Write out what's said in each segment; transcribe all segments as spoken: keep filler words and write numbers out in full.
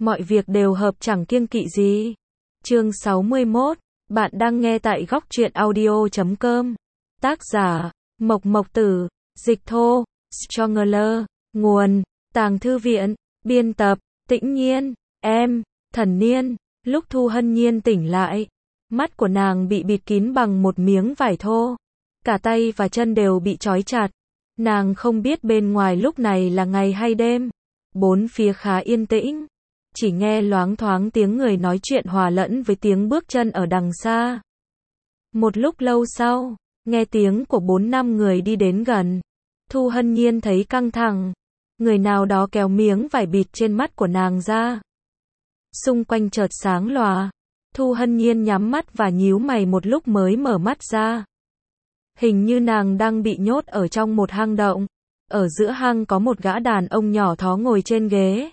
mọi việc đều hợp chẳng kiêng kỵ gì. Chương sáu mươi mốt, bạn đang nghe tại góc truyện audio chấm com. Tác giả, Mộc Mộc Tử, dịch thô, Stronger, nguồn, Tàng Thư Viện, biên tập, Tĩnh Nhiên, em, Thần Niên. Lúc Thu Hân Nhiên tỉnh lại, mắt của nàng bị bịt kín bằng một miếng vải thô. Cả tay và chân đều bị trói chặt. Nàng không biết bên ngoài lúc này là ngày hay đêm. Bốn phía khá yên tĩnh. Chỉ nghe loáng thoáng tiếng người nói chuyện hòa lẫn với tiếng bước chân ở đằng xa. Một lúc lâu sau, nghe tiếng của bốn năm người đi đến gần. Thu Hân Nhiên thấy căng thẳng. Người nào đó kéo miếng vải bịt trên mắt của nàng ra. Xung quanh chợt sáng lòa. Thu Hân Nhiên nhắm mắt và nhíu mày một lúc mới mở mắt ra. Hình như nàng đang bị nhốt ở trong một hang động. Ở giữa hang có một gã đàn ông nhỏ thó ngồi trên ghế.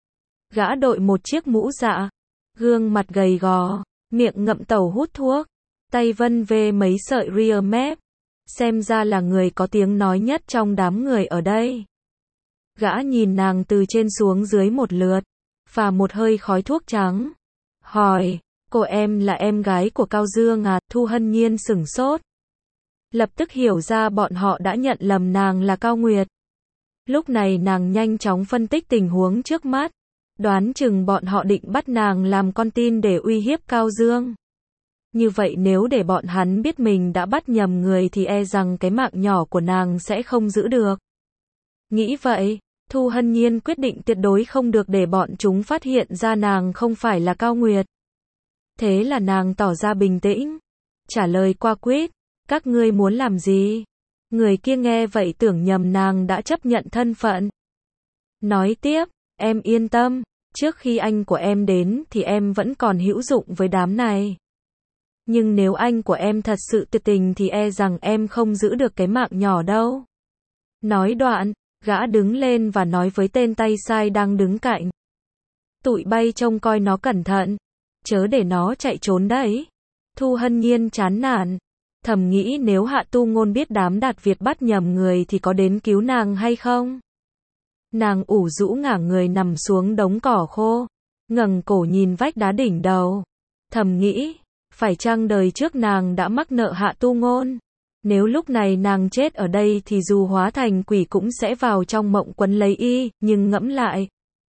Gã đội một chiếc mũ dạ, gương mặt gầy gò, miệng ngậm tàu hút thuốc, tay vân vê mấy sợi rear map. Xem ra là người có tiếng nói nhất trong đám người ở đây. Gã nhìn nàng từ trên xuống dưới một lượt, phà một hơi khói thuốc trắng. Hỏi, cô em là em gái của Cao Dương à? Thu Hân Nhiên sửng sốt. Lập tức hiểu ra bọn họ đã nhận lầm nàng là Cao Nguyệt. Lúc này nàng nhanh chóng phân tích tình huống trước mắt. Đoán chừng bọn họ định bắt nàng làm con tin để uy hiếp Cao Dương. Như vậy nếu để bọn hắn biết mình đã bắt nhầm người thì e rằng cái mạng nhỏ của nàng sẽ không giữ được. Nghĩ vậy, Thu Hân Nhiên quyết định tuyệt đối không được để bọn chúng phát hiện ra nàng không phải là Cao Nguyệt. Thế là nàng tỏ ra bình tĩnh, trả lời qua quýt, các ngươi muốn làm gì? Người kia nghe vậy tưởng nhầm nàng đã chấp nhận thân phận. Nói tiếp, em yên tâm, trước khi anh của em đến thì em vẫn còn hữu dụng với đám này. Nhưng nếu anh của em thật sự tuyệt tình thì e rằng em không giữ được cái mạng nhỏ đâu. Nói đoạn, gã đứng lên và nói với tên tay sai đang đứng cạnh. Tụi bay trông coi nó cẩn thận, chớ để nó chạy trốn đấy. Thu Hân Nhiên chán nản, thầm nghĩ nếu Hạ Tu Ngôn biết đám Đạt Việt bắt nhầm người thì có đến cứu nàng hay không? Nàng ủ rũ ngả người nằm xuống đống cỏ khô, ngẩng cổ nhìn vách đá đỉnh đầu. Thầm nghĩ, phải chăng đời trước nàng đã mắc nợ Hạ Tu Ngôn? Nếu lúc này nàng chết ở đây thì dù hóa thành quỷ cũng sẽ vào trong mộng quấn lấy y, nhưng ngẫm lại.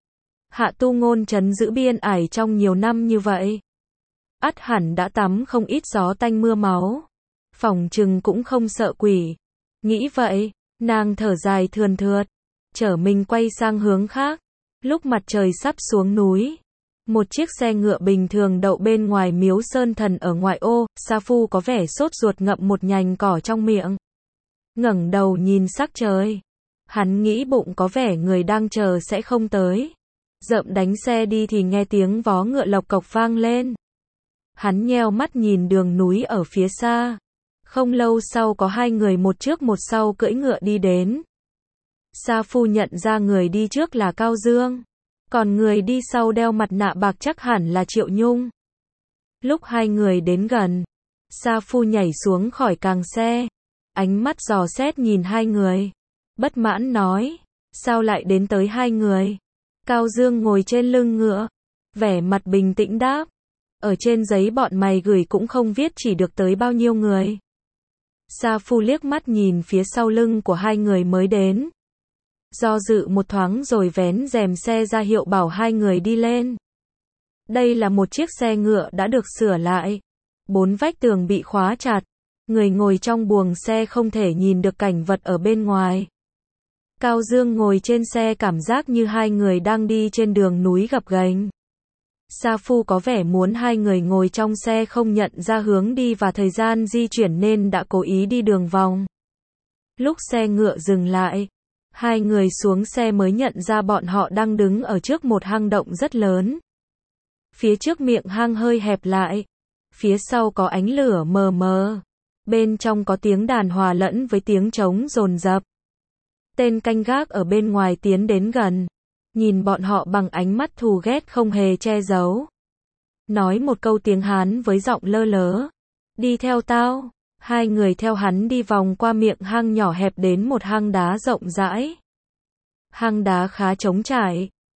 Hạ Tu Ngôn trấn giữ biên ải trong nhiều năm như vậy. Ắt hẳn đã tắm không ít gió tanh mưa máu. Phỏng chừng cũng không sợ quỷ. Nghĩ vậy, nàng thở dài thườn thượt. Chở mình quay sang hướng khác. Lúc mặt trời sắp xuống núi, một chiếc xe ngựa bình thường đậu bên ngoài miếu Sơn Thần ở ngoại ô. Sa Phu có vẻ sốt ruột ngậm một nhành cỏ trong miệng, ngẩng đầu nhìn sắc trời. Hắn nghĩ bụng có vẻ người đang chờ sẽ không tới. Dợm đánh xe đi thì nghe tiếng vó ngựa lộc cộc vang lên. Hắn nheo mắt nhìn đường núi ở phía xa. Không lâu sau có hai người một trước một sau cưỡi ngựa đi đến. Sa Phu nhận ra người đi trước là Cao Dương, còn người đi sau đeo mặt nạ bạc chắc hẳn là Triệu Nhung. Lúc hai người đến gần, Sa Phu nhảy xuống khỏi càng xe, ánh mắt dò xét nhìn hai người, bất mãn nói, sao lại đến tới hai người? Cao Dương ngồi trên lưng ngựa, vẻ mặt bình tĩnh đáp, ở trên giấy bọn mày gửi cũng không viết chỉ được tới bao nhiêu người. Sa Phu liếc mắt nhìn phía sau lưng của hai người mới đến. Do dự một thoáng rồi vén rèm xe ra hiệu bảo hai người đi lên. Đây là một chiếc xe ngựa đã được sửa lại. Bốn vách tường bị khóa chặt. Người ngồi trong buồng xe không thể nhìn được cảnh vật ở bên ngoài. Cao Dương ngồi trên xe cảm giác như hai người đang đi trên đường núi gập ghềnh. Sa Phu có vẻ muốn hai người ngồi trong xe không nhận ra hướng đi và thời gian di chuyển nên đã cố ý đi đường vòng. Lúc xe ngựa dừng lại, hai người xuống xe mới nhận ra bọn họ đang đứng ở trước một hang động rất lớn. Phía trước miệng hang hơi hẹp lại. Phía sau có ánh lửa mờ mờ. Bên trong có tiếng đàn hòa lẫn với tiếng trống dồn dập. Tên canh gác ở bên ngoài tiến đến gần. Nhìn bọn họ bằng ánh mắt thù ghét không hề che giấu. Nói một câu tiếng Hán với giọng lơ lớ. Đi theo tao. Hai người theo hắn đi vòng qua miệng hang nhỏ hẹp đến một hang đá rộng rãi. Hang đá khá trống trải.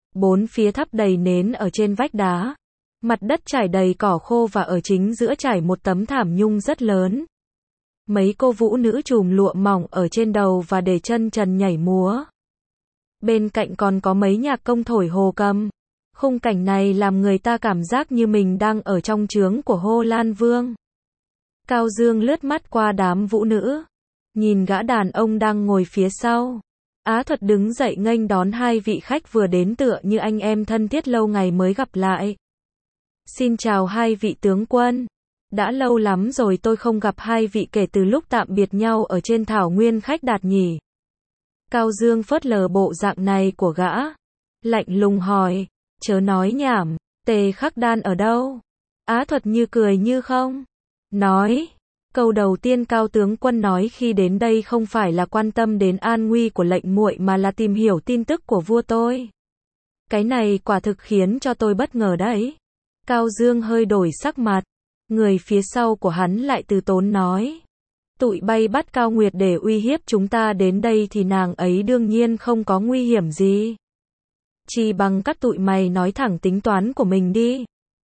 Bốn phía thắp đầy nến ở trên vách đá. Mặt đất trải đầy cỏ khô và ở chính giữa trải một tấm thảm nhung rất lớn. Mấy cô vũ nữ trùm lụa mỏng ở trên đầu và để chân trần nhảy múa. Bên cạnh còn có mấy nhạc công thổi hồ cầm. Khung cảnh này làm người ta cảm giác như mình đang ở trong trướng của Hô Lan Vương. Cao Dương lướt mắt qua đám vũ nữ. Nhìn gã đàn ông đang ngồi phía sau. Á Thuật đứng dậy nghênh đón hai vị khách vừa đến tựa như anh em thân thiết lâu ngày mới gặp lại. Xin chào hai vị tướng quân. Đã lâu lắm rồi tôi không gặp hai vị kể từ lúc tạm biệt nhau ở trên thảo nguyên khách đạt nhỉ. Cao Dương phớt lờ bộ dạng này của gã. Lạnh lùng hỏi. Chớ nói nhảm, Tề Khắc Đan ở đâu? Á Thuật như cười như không. Nói. Câu đầu tiên Cao tướng quân nói khi đến đây không phải là quan tâm đến an nguy của lệnh muội mà là tìm hiểu tin tức của vua tôi. Cái này quả thực khiến cho tôi bất ngờ đấy. Cao Dương hơi đổi sắc mặt. Người phía sau của hắn lại từ tốn nói. Tụi bay bắt Cao Nguyệt để uy hiếp chúng ta đến đây thì nàng ấy đương nhiên không có nguy hiểm gì. Chỉ bằng các tụi mày nói thẳng tính toán của mình đi.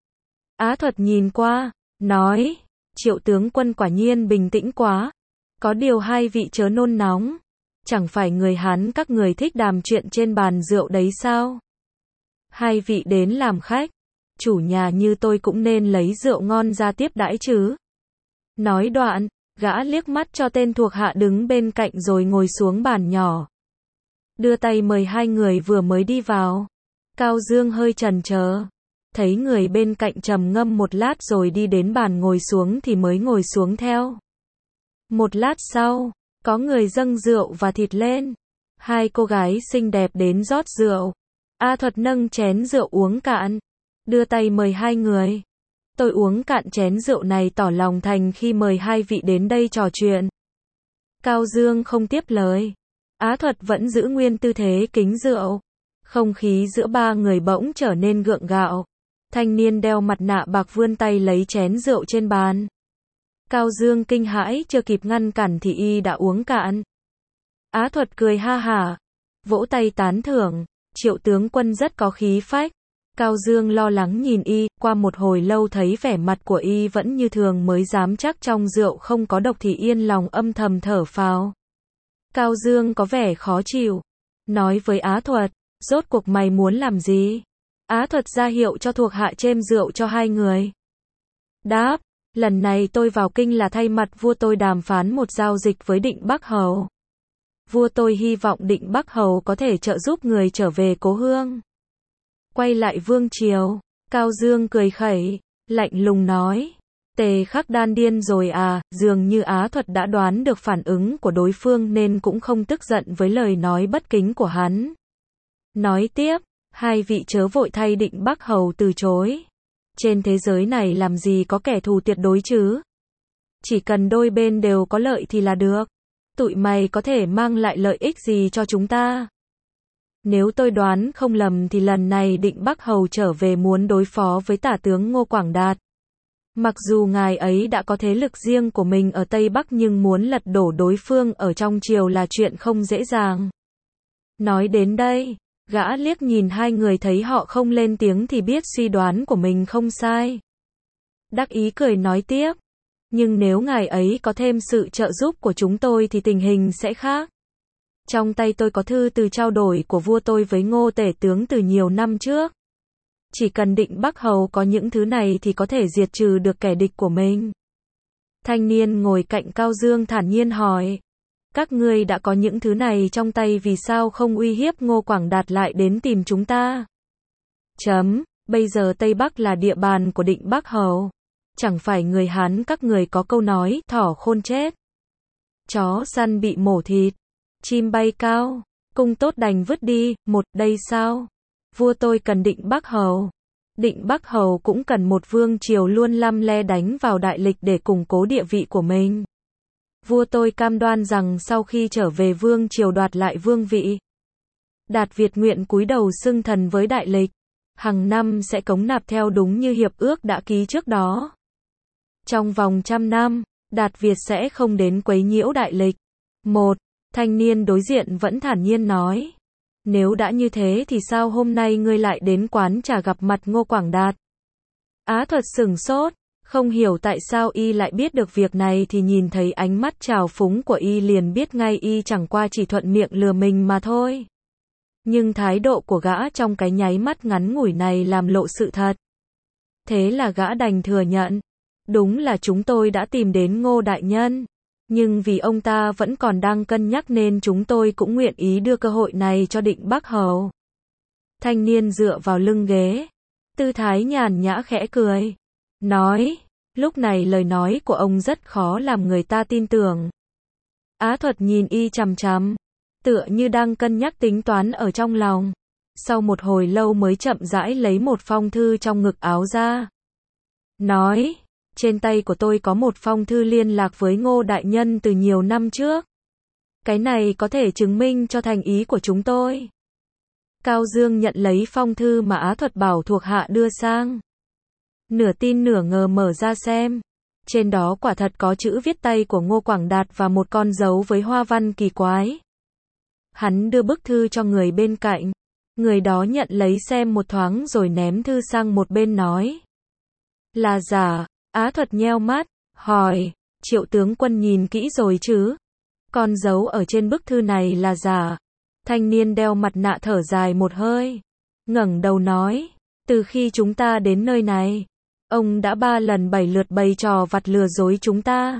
Á Thuật nhìn qua, nói. Triệu tướng quân quả nhiên bình tĩnh quá. Có điều hai vị chớ nôn nóng. Chẳng phải người Hán các người thích đàm chuyện trên bàn rượu đấy sao? Hai vị đến làm khách. Chủ nhà như tôi cũng nên lấy rượu ngon ra tiếp đãi chứ. Nói đoạn, gã liếc mắt cho tên thuộc hạ đứng bên cạnh rồi ngồi xuống bàn nhỏ. Đưa tay mời hai người vừa mới đi vào. Cao Dương hơi chần chờ. Thấy người bên cạnh trầm ngâm một lát rồi đi đến bàn ngồi xuống thì mới ngồi xuống theo. Một lát sau, có người dâng rượu và thịt lên. Hai cô gái xinh đẹp đến rót rượu. A Thuật nâng chén rượu uống cạn. Đưa tay mời hai người. Tôi uống cạn chén rượu này tỏ lòng thành khi mời hai vị đến đây trò chuyện. Cao Dương không tiếp lời. Á Thuật vẫn giữ nguyên tư thế kính rượu. Không khí giữa ba người bỗng trở nên gượng gạo. Thanh niên đeo mặt nạ bạc vươn tay lấy chén rượu trên bàn. Cao Dương kinh hãi chưa kịp ngăn cản thì y đã uống cạn. Á Thuật cười ha hả. Vỗ tay tán thưởng. Triệu tướng quân rất có khí phách. Cao Dương lo lắng nhìn y, qua một hồi lâu thấy vẻ mặt của y vẫn như thường mới dám chắc trong rượu không có độc thì yên lòng âm thầm thở phào. Cao Dương có vẻ khó chịu. Nói với Á Thuật, rốt cuộc mày muốn làm gì? Á Thuật ra hiệu cho thuộc hạ chêm rượu cho hai người. Đáp, lần này tôi vào kinh là thay mặt vua tôi đàm phán một giao dịch với Định Bắc Hầu. Vua tôi hy vọng Định Bắc Hầu có thể trợ giúp người trở về cố hương. Quay lại vương triều, Cao Dương cười khẩy, lạnh lùng nói. Tề Khắc Đan điên rồi à, dường như Á Thuật đã đoán được phản ứng của đối phương nên cũng không tức giận với lời nói bất kính của hắn. Nói tiếp, hai vị chớ vội thay Định Bắc Hầu từ chối. Trên thế giới này làm gì có kẻ thù tuyệt đối chứ? Chỉ cần đôi bên đều có lợi thì là được. Tụi mày có thể mang lại lợi ích gì cho chúng ta? Nếu tôi đoán không lầm thì lần này Định Bắc Hầu trở về muốn đối phó với tả tướng Ngô Quảng Đạt. Mặc dù ngài ấy đã có thế lực riêng của mình ở Tây Bắc nhưng muốn lật đổ đối phương ở trong triều là chuyện không dễ dàng. Nói đến đây, gã liếc nhìn hai người thấy họ không lên tiếng thì biết suy đoán của mình không sai. Đắc ý cười nói tiếp. Nhưng nếu ngài ấy có thêm sự trợ giúp của chúng tôi thì tình hình sẽ khác. Trong tay tôi có thư từ trao đổi của vua tôi với Ngô Tể tướng từ nhiều năm trước. Chỉ cần Định Bắc Hầu có những thứ này thì có thể diệt trừ được kẻ địch của mình. Thanh niên ngồi cạnh Cao Dương thản nhiên hỏi. Các ngươi đã có những thứ này trong tay vì sao không uy hiếp Ngô Quảng Đạt lại đến tìm chúng ta? Chấm, bây giờ Tây Bắc là địa bàn của Định Bắc Hầu. Chẳng phải người Hán các người có câu nói, thỏ khôn chết. Chó săn bị mổ thịt. Chim bay cao. Cung tốt đành vứt đi, một, đây sao? Vua tôi cần Định Bắc Hầu. Định Bắc Hầu cũng cần một vương triều luôn lăm le đánh vào đại lịch để củng cố địa vị của mình. Vua tôi cam đoan rằng sau khi trở về vương triều đoạt lại vương vị. Đạt Việt nguyện cúi đầu xưng thần với đại lịch. Hàng năm sẽ cống nạp theo đúng như hiệp ước đã ký trước đó. Trong vòng trăm năm, Đạt Việt sẽ không đến quấy nhiễu đại lịch. Một, thanh niên đối diện vẫn thản nhiên nói. Nếu đã như thế thì sao hôm nay ngươi lại đến quán trà gặp mặt Ngô Quảng Đạt? Á Thuật sửng sốt, không hiểu tại sao y lại biết được việc này thì nhìn thấy ánh mắt trào phúng của y liền biết ngay y chẳng qua chỉ thuận miệng lừa mình mà thôi. Nhưng thái độ của gã trong cái nháy mắt ngắn ngủi này làm lộ sự thật. Thế là gã đành thừa nhận. Đúng là chúng tôi đã tìm đến Ngô Đại Nhân. Nhưng vì ông ta vẫn còn đang cân nhắc nên chúng tôi cũng nguyện ý đưa cơ hội này cho Định Bắc Hầu. Thanh niên dựa vào lưng ghế. Tư thái nhàn nhã khẽ cười. Nói, lúc này lời nói của ông rất khó làm người ta tin tưởng. Á Thuật nhìn y chằm chằm, tựa như đang cân nhắc tính toán ở trong lòng. Sau một hồi lâu mới chậm rãi lấy một phong thư trong ngực áo ra. Nói, trên tay của tôi có một phong thư liên lạc với Ngô Đại Nhân từ nhiều năm trước. Cái này có thể chứng minh cho thành ý của chúng tôi. Cao Dương nhận lấy phong thư mà Á Thuật bảo thuộc hạ đưa sang. Nửa tin nửa ngờ mở ra xem. Trên đó quả thật có chữ viết tay của Ngô Quảng Đạt và một con dấu với hoa văn kỳ quái. Hắn đưa bức thư cho người bên cạnh. Người đó nhận lấy xem một thoáng rồi ném thư sang một bên nói. Là giả. Á Thuật nheo mắt, hỏi, Triệu tướng quân nhìn kỹ rồi chứ? Con dấu ở trên bức thư này là giả. Thanh niên đeo mặt nạ thở dài một hơi. Ngẩng đầu nói, từ khi chúng ta đến nơi này, ông đã ba lần bảy lượt bày trò vặt lừa dối chúng ta.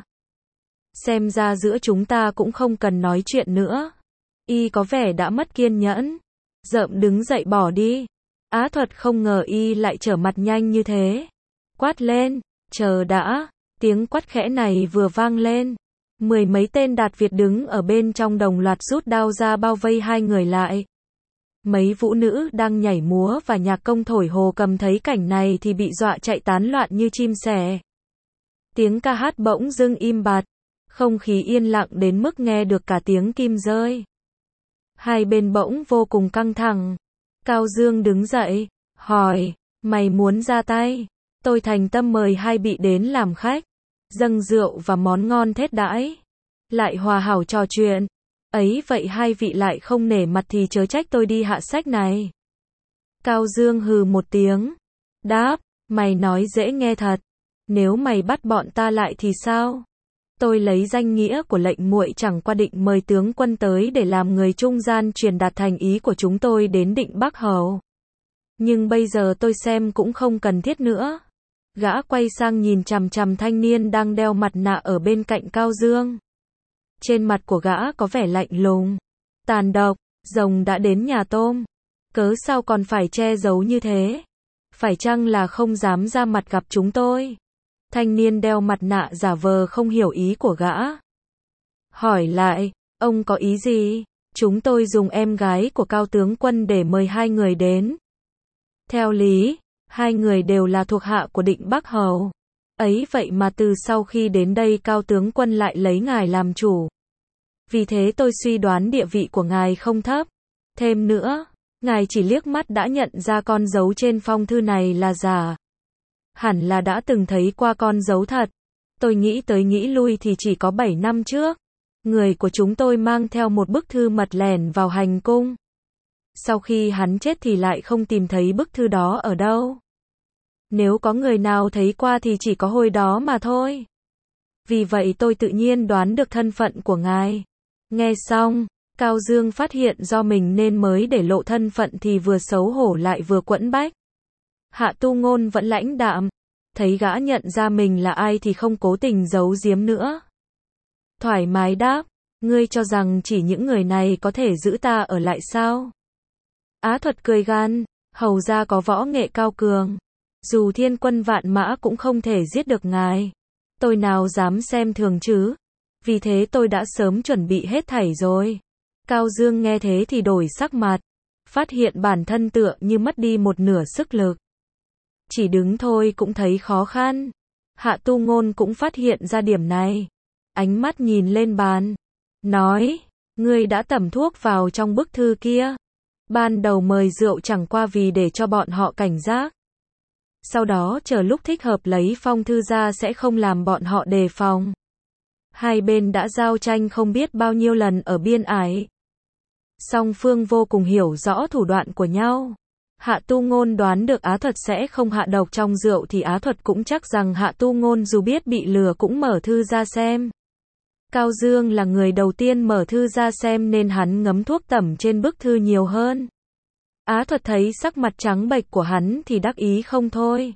Xem ra giữa chúng ta cũng không cần nói chuyện nữa. Y có vẻ đã mất kiên nhẫn. Rợm đứng dậy bỏ đi. Á Thuật không ngờ y lại trở mặt nhanh như thế. Quát lên, chờ đã. Tiếng quát khẽ này vừa vang lên. Mười mấy tên Đạt Việt đứng ở bên trong đồng loạt rút đao ra bao vây hai người lại. Mấy vũ nữ đang nhảy múa và nhạc công thổi hồ cầm thấy cảnh này thì bị dọa chạy tán loạn như chim sẻ. Tiếng ca hát bỗng dưng im bặt. Không khí yên lặng đến mức nghe được cả tiếng kim rơi. Hai bên bỗng vô cùng căng thẳng. Cao Dương đứng dậy, hỏi, mày muốn ra tay? Tôi thành tâm mời hai vị đến làm khách. Dâng rượu và món ngon thết đãi. Lại hòa hảo trò chuyện. Ấy vậy hai vị lại không nể mặt thì chớ trách tôi đi hạ sách này. Cao Dương hừ một tiếng. Đáp, mày nói dễ nghe thật. Nếu mày bắt bọn ta lại thì sao? Tôi lấy danh nghĩa của lệnh muội chẳng qua định mời tướng quân tới để làm người trung gian truyền đạt thành ý của chúng tôi đến Định Bắc Hầu. Nhưng bây giờ tôi xem cũng không cần thiết nữa. Gã quay sang nhìn chằm chằm thanh niên đang đeo mặt nạ ở bên cạnh Cao Dương. Trên mặt của gã có vẻ lạnh lùng, tàn độc, rồng đã đến nhà tôm. Cớ sao còn phải che giấu như thế? Phải chăng là không dám ra mặt gặp chúng tôi? Thanh niên đeo mặt nạ giả vờ không hiểu ý của gã. Hỏi lại, ông có ý gì? Chúng tôi dùng em gái của Cao tướng quân để mời hai người đến. Theo lý, hai người đều là thuộc hạ của Định Bắc Hầu. Ấy vậy mà từ sau khi đến đây Cao tướng quân lại lấy ngài làm chủ. Vì thế tôi suy đoán địa vị của ngài không thấp. Thêm nữa, ngài chỉ liếc mắt đã nhận ra con dấu trên phong thư này là giả. Hẳn là đã từng thấy qua con dấu thật. Tôi nghĩ tới nghĩ lui thì chỉ có bảy năm trước. Người của chúng tôi mang theo một bức thư mật lẻn vào hành cung. Sau khi hắn chết thì lại không tìm thấy bức thư đó ở đâu. Nếu có người nào thấy qua thì chỉ có hồi đó mà thôi. Vì vậy tôi tự nhiên đoán được thân phận của ngài. Nghe xong, Cao Dương phát hiện do mình nên mới để lộ thân phận thì vừa xấu hổ lại vừa quẫn bách. Hạ Tu Ngôn vẫn lãnh đạm. Thấy gã nhận ra mình là ai thì không cố tình giấu giếm nữa. Thoải mái đáp, ngươi cho rằng chỉ những người này có thể giữ ta ở lại sao? Á Thuật cười gan, hầu ra có võ nghệ cao cường. Dù thiên quân vạn mã cũng không thể giết được ngài. Tôi nào dám xem thường chứ? Vì thế tôi đã sớm chuẩn bị hết thảy rồi. Cao Dương nghe thế thì đổi sắc mặt. Phát hiện bản thân tựa như mất đi một nửa sức lực. Chỉ đứng thôi cũng thấy khó khăn. Hạ Tu Ngôn cũng phát hiện ra điểm này. Ánh mắt nhìn lên bàn. Nói, ngươi đã tẩm thuốc vào trong bức thư kia. Ban đầu mời rượu chẳng qua vì để cho bọn họ cảnh giác. Sau đó chờ lúc thích hợp lấy phong thư ra sẽ không làm bọn họ đề phòng. Hai bên đã giao tranh không biết bao nhiêu lần ở biên ải. Song phương vô cùng hiểu rõ thủ đoạn của nhau. Hạ Tu Ngôn đoán được Á Thuật sẽ không hạ độc trong rượu thì Á Thuật cũng chắc rằng Hạ Tu Ngôn dù biết bị lừa cũng mở thư ra xem. Cao Dương là người đầu tiên mở thư ra xem nên hắn ngấm thuốc tẩm trên bức thư nhiều hơn. Á Thuật thấy sắc mặt trắng bệch của hắn thì đắc ý không thôi.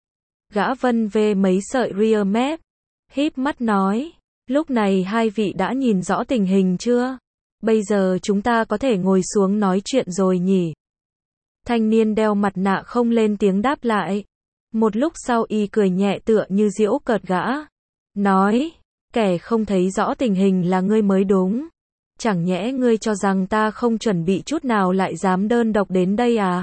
Gã vân vê mấy sợi ria mép, híp mắt nói, lúc này hai vị đã nhìn rõ tình hình chưa? Bây giờ chúng ta có thể ngồi xuống nói chuyện rồi nhỉ? Thanh niên đeo mặt nạ không lên tiếng đáp lại. Một lúc sau y cười nhẹ tựa như giễu cợt gã. Nói, kẻ không thấy rõ tình hình là ngươi mới đúng. Chẳng nhẽ ngươi cho rằng ta không chuẩn bị chút nào lại dám đơn độc đến đây à?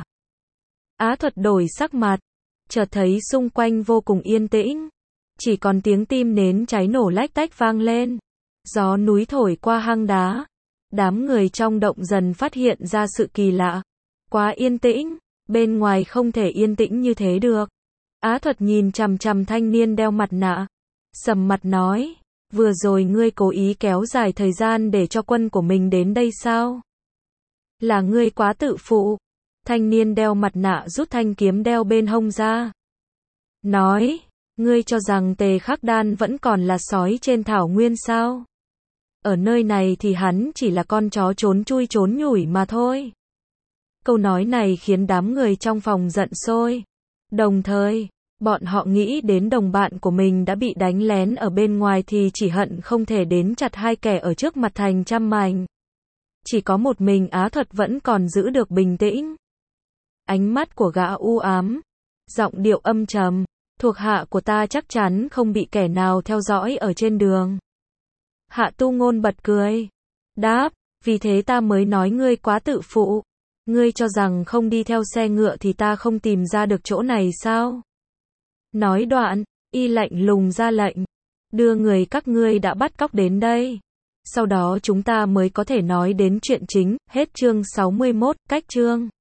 Á Thuật đổi sắc mặt, chợt thấy xung quanh vô cùng yên tĩnh. Chỉ còn tiếng tim nến cháy nổ lách tách vang lên. Gió núi thổi qua hang đá. Đám người trong động dần phát hiện ra sự kỳ lạ. Quá yên tĩnh, bên ngoài không thể yên tĩnh như thế được. Á Thuật nhìn chằm chằm thanh niên đeo mặt nạ. Sầm mặt nói, vừa rồi ngươi cố ý kéo dài thời gian để cho quân của mình đến đây sao? Là ngươi quá tự phụ. Thanh niên đeo mặt nạ rút thanh kiếm đeo bên hông ra. Nói, ngươi cho rằng Tề Khắc Đan vẫn còn là sói trên thảo nguyên sao? Ở nơi này thì hắn chỉ là con chó trốn chui trốn nhủi mà thôi. Câu nói này khiến đám người trong phòng giận sôi. Đồng thời, bọn họ nghĩ đến đồng bạn của mình đã bị đánh lén ở bên ngoài thì chỉ hận không thể đến chặt hai kẻ ở trước mặt thành trăm mảnh. Chỉ có một mình Á Thuật vẫn còn giữ được bình tĩnh. Ánh mắt của gã u ám, giọng điệu âm trầm, thuộc hạ của ta chắc chắn không bị kẻ nào theo dõi ở trên đường. Hạ Tu Ngôn bật cười, đáp, vì thế ta mới nói ngươi quá tự phụ. Ngươi cho rằng không đi theo xe ngựa thì ta không tìm ra được chỗ này sao? Nói đoạn, y lạnh lùng ra lệnh, đưa người các ngươi đã bắt cóc đến đây. Sau đó chúng ta mới có thể nói đến chuyện chính. Hết chương sáu mươi mốt, cách chương.